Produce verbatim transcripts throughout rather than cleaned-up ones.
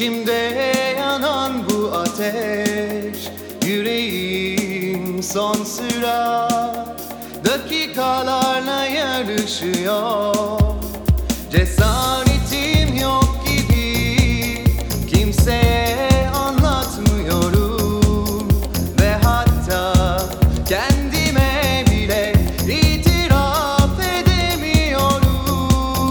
İçimde yanan bu ateş, yüreğim son sürat dakikalarla yarışıyor. Cesaretim yok gibi kimseye anlatmıyorum ve hatta kendime bile itiraf edemiyorum.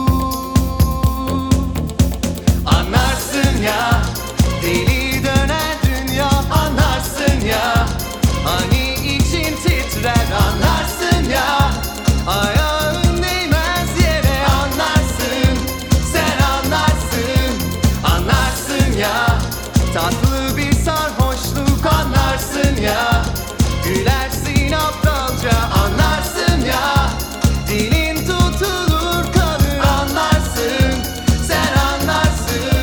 Anlarsın ya, deli döner dünya, anlarsın ya, hani için titrer, anlarsın ya, ayağın değmez yere, anlarsın, sen anlarsın, anlarsın ya, tatlı bir sarhoşluk, anlarsın ya, gülersin aptalca, anlarsın ya, dilin tutulur kalır, anlarsın, sen anlarsın.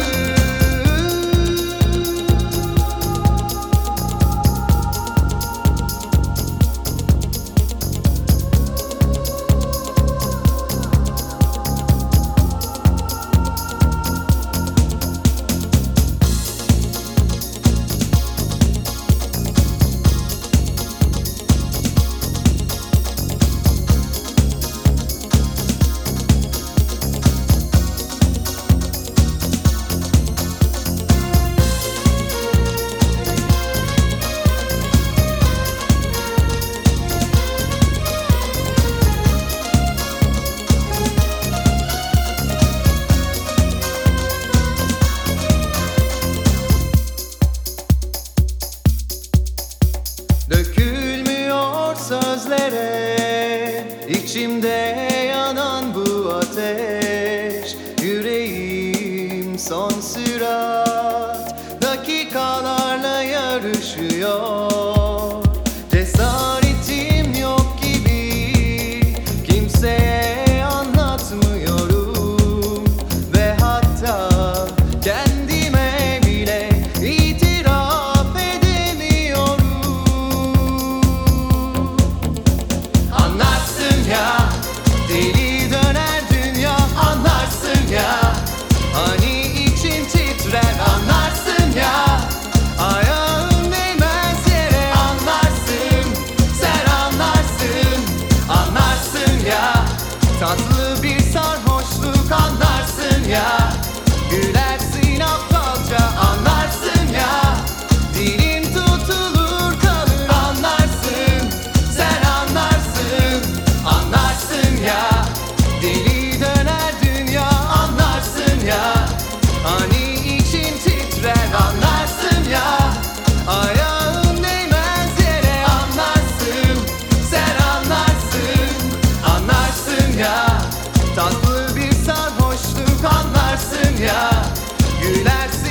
Dökülmüyor sözlere, içimde yanan bu ateş, yüreğim son sürat dakikalarla yarışıyor. Cesaretim yok gibi kimseye anlatmıyorum ve hatta kendime bile itiraf edemiyorum. Anlarsın ya, deli döner dünya, anlarsın ya, hani için titrer, anlarsın ya, ayağın değmez yere, anlarsın, sen anlarsın, anlarsın ya, tatlı bir sarhoşluk, anlarsın ya, gülersin aptalca, anlarsın ya, dilin tutulur kalır, anlarsın, sen anlarsın, anlarsın ya, deli döner dünya, anlarsın ya, hani için titrer, anlarsın ya, ayağın değmez yere, anlarsın, sen anlarsın, anlarsın ya, tatlı bir sarhoşluk, anlarsın ya, gülersin